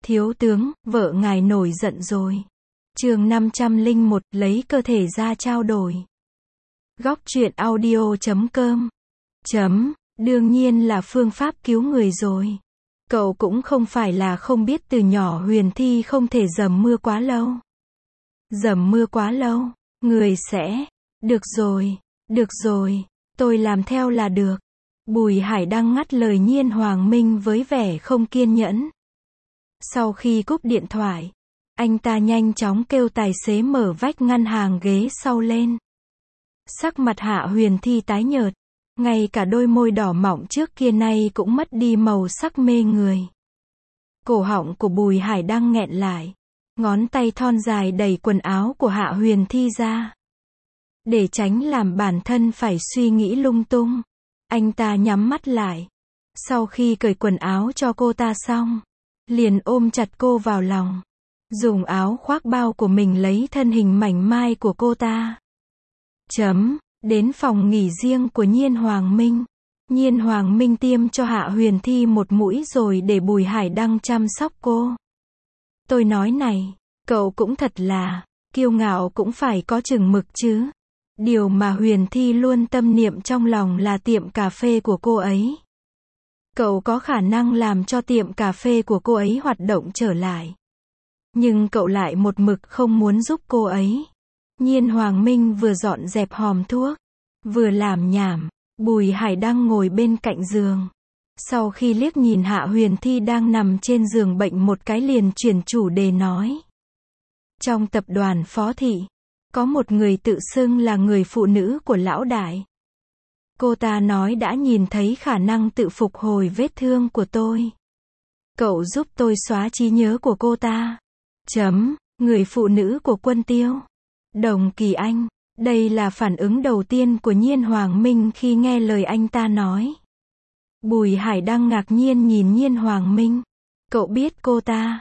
Thiếu tướng, vợ ngài nổi giận rồi. Chương 501, lấy cơ thể ra trao đổi. Góc truyện audio.com. Đương nhiên là phương pháp cứu người rồi. Cậu cũng không phải là không biết từ nhỏ Huyền Thi không thể dầm mưa quá lâu. Dầm mưa quá lâu, người sẽ... Được rồi, tôi làm theo là được. Bùi Hải Đăng ngắt lời Nhiên Hoàng Minh với vẻ không kiên nhẫn. Sau khi cúp điện thoại, anh ta nhanh chóng kêu tài xế mở vách ngăn hàng ghế sau lên. Sắc mặt Hạ Huyền Thi tái nhợt, ngay cả đôi môi đỏ mọng trước kia nay cũng mất đi màu sắc mê người. Cổ họng của Bùi Hải Đăng nghẹn lại, ngón tay thon dài đẩy quần áo của Hạ Huyền Thi ra. Để tránh làm bản thân phải suy nghĩ lung tung, anh ta nhắm mắt lại. Sau khi cởi quần áo cho cô ta xong, liền ôm chặt cô vào lòng, dùng áo khoác bao của mình lấy thân hình mảnh mai của cô ta. Đến phòng nghỉ riêng của Nhiên Hoàng Minh. Nhiên Hoàng Minh tiêm cho Hạ Huyền Thi một mũi rồi để Bùi Hải Đăng chăm sóc cô. Tôi nói này, cậu cũng thật là, kiêu ngạo cũng phải có chừng mực chứ. Điều mà Huyền Thi luôn tâm niệm trong lòng là tiệm cà phê của cô ấy. Cậu có khả năng làm cho tiệm cà phê của cô ấy hoạt động trở lại. Nhưng cậu lại một mực không muốn giúp cô ấy. Nhiên Hoàng Minh vừa dọn dẹp hòm thuốc, vừa làm nhảm. Bùi Hải Đăng ngồi bên cạnh giường. Sau khi liếc nhìn Hạ Huyền Thi đang nằm trên giường bệnh một cái liền chuyển chủ đề nói. Trong tập đoàn Phó Thị, có một người tự xưng là người phụ nữ của lão đại. Cô ta nói đã nhìn thấy khả năng tự phục hồi vết thương của tôi. Cậu giúp tôi xóa trí nhớ của cô ta. Người phụ nữ của Quân Tiêu. Đồng Kỳ Anh. Đây là phản ứng đầu tiên của Nhiên Hoàng Minh khi nghe lời anh ta nói. Bùi Hải Đăng ngạc nhiên nhìn Nhiên Hoàng Minh. Cậu biết cô ta?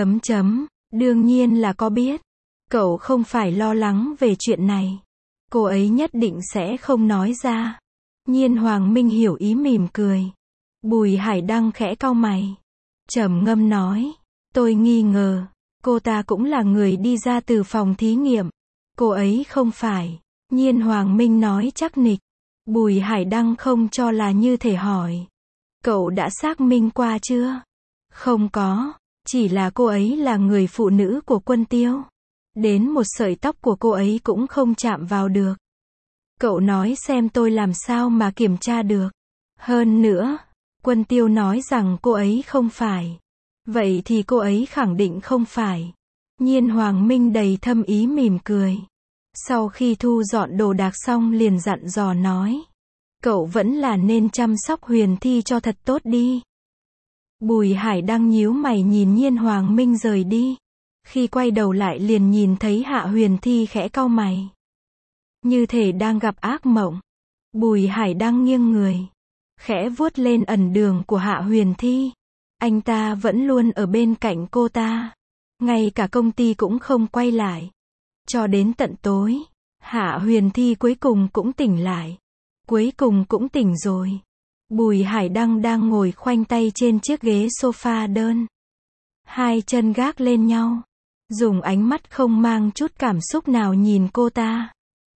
Đương nhiên là có biết. Cậu không phải lo lắng về chuyện này. Cô ấy nhất định sẽ không nói ra. Nhiên Hoàng Minh hiểu ý mỉm cười. Bùi Hải Đăng khẽ cau mày, trầm ngâm nói. Tôi nghi ngờ, cô ta cũng là người đi ra từ phòng thí nghiệm. Cô ấy không phải. Nhiên Hoàng Minh nói chắc nịch. Bùi Hải Đăng không cho là như thể hỏi. Cậu đã xác minh qua chưa? Không có. Chỉ là cô ấy là người phụ nữ của Quân Tiêu. Đến một sợi tóc của cô ấy cũng không chạm vào được. Cậu nói xem tôi làm sao mà kiểm tra được. Hơn nữa, Quân Tiêu nói rằng cô ấy không phải. Vậy thì cô ấy khẳng định không phải. Nhiên Hoàng Minh đầy thâm ý mỉm cười. Sau khi thu dọn đồ đạc xong liền dặn dò nói. Cậu vẫn là nên chăm sóc Huyền Thi cho thật tốt đi. Bùi Hải Đăng nhíu mày nhìn Nhiên Hoàng Minh rời đi. Khi quay đầu lại liền nhìn thấy Hạ Huyền Thi khẽ cau mày. Như thể đang gặp ác mộng. Bùi Hải Đăng nghiêng người, khẽ vuốt lên ẩn đường của Hạ Huyền Thi. Anh ta vẫn luôn ở bên cạnh cô ta. Ngay cả công ty cũng không quay lại. Cho đến tận tối, Hạ Huyền Thi cuối cùng cũng tỉnh lại. Cuối cùng cũng tỉnh rồi. Bùi Hải Đăng đang ngồi khoanh tay trên chiếc ghế sofa đơn. Hai chân gác lên nhau. Dùng ánh mắt không mang chút cảm xúc nào nhìn cô ta.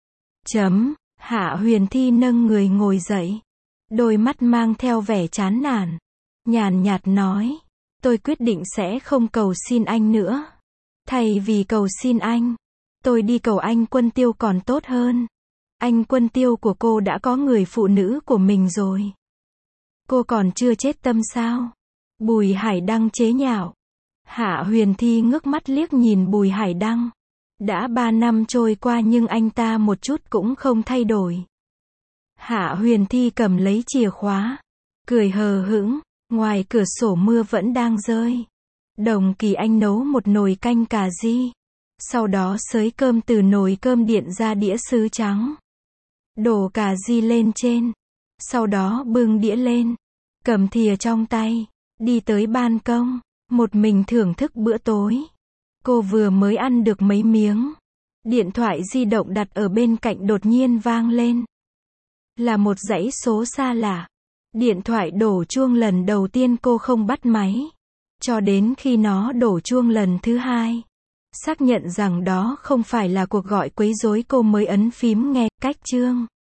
Hạ Huyền Thi nâng người ngồi dậy. Đôi mắt mang theo vẻ chán nản. Nhàn nhạt nói. Tôi quyết định sẽ không cầu xin anh nữa. Thay vì cầu xin anh, tôi đi cầu anh Quân Tiêu còn tốt hơn. Anh Quân Tiêu của cô đã có người phụ nữ của mình rồi. Cô còn chưa chết tâm sao? Bùi Hải Đăng chế nhạo. Hạ Huyền Thi ngước mắt liếc nhìn Bùi Hải Đăng. Đã 3 năm trôi qua nhưng anh ta một chút cũng không thay đổi. Hạ Huyền Thi cầm lấy chìa khóa, cười hờ hững. Ngoài cửa sổ mưa vẫn đang rơi. Đồng Kỳ Anh nấu một nồi canh cà ri. Sau đó xới cơm từ nồi cơm điện ra đĩa sứ trắng. Đổ cà ri lên trên. Sau đó bưng đĩa lên. Cầm thìa trong tay. Đi tới ban công. Một mình thưởng thức bữa tối. Cô vừa mới ăn được mấy miếng. Điện thoại di động đặt ở bên cạnh đột nhiên vang lên. Là một dãy số xa lạ. Điện thoại đổ chuông lần đầu tiên cô không bắt máy. Cho đến khi nó đổ chuông lần thứ hai. Xác nhận rằng đó không phải là cuộc gọi quấy rối cô mới ấn phím nghe, cách chương.